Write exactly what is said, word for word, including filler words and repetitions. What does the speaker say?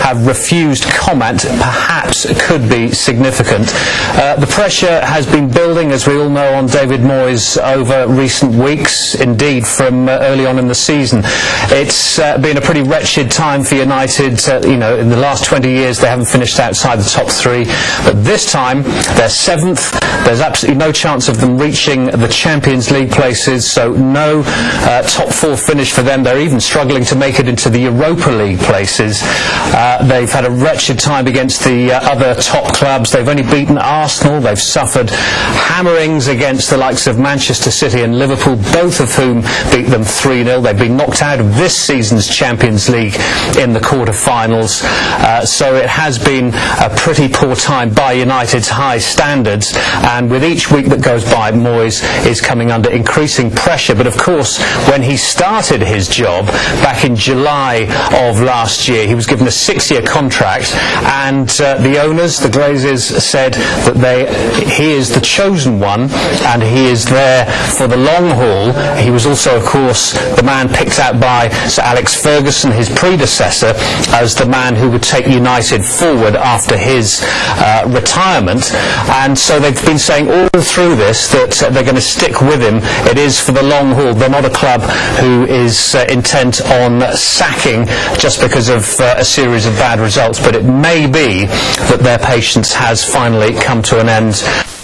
have refused comment perhaps could be significant. Uh, the pressure has been building, as we all know, on David Moyes over recent weeks, indeed from uh, early on in the season. It's uh, been a pretty wretched time for United. Uh, you know, in the last twenty years they haven't finished outside the top three, but this time they're seventh. There's absolutely no chance of them reaching the Champions League places, so no uh, top four finish for them. They're even struggling to make it into the Europa League places. Uh, they've had a wretched time against the uh, other top clubs. They've only beaten Arsenal. They've suffered hammerings against the likes of Manchester City and Liverpool, both of whom beat them three nil. They've been knocked out of this season's Champions League in the quarter-finals. Uh, so it has been a pretty poor time by United's high standards, and with each week that goes by, Moyes is coming under increasing pressure. But of course, when he started his job back in July of last year, he was given a six-year contract, and uh, the owners, the Glazers, said that they, he is the chosen one and he is there for the long haul. He was also, of course, the man picked out by Sir Alex Ferguson, his predecessor, as the man who would take United forward after his uh, retirement. And so they've been saying all through this that uh, they're going to stick with him. It is for the long haul. They're not a club who is uh, intent on sacking just because of uh, a series of bad results, but it may be that their patience has finally come to an end.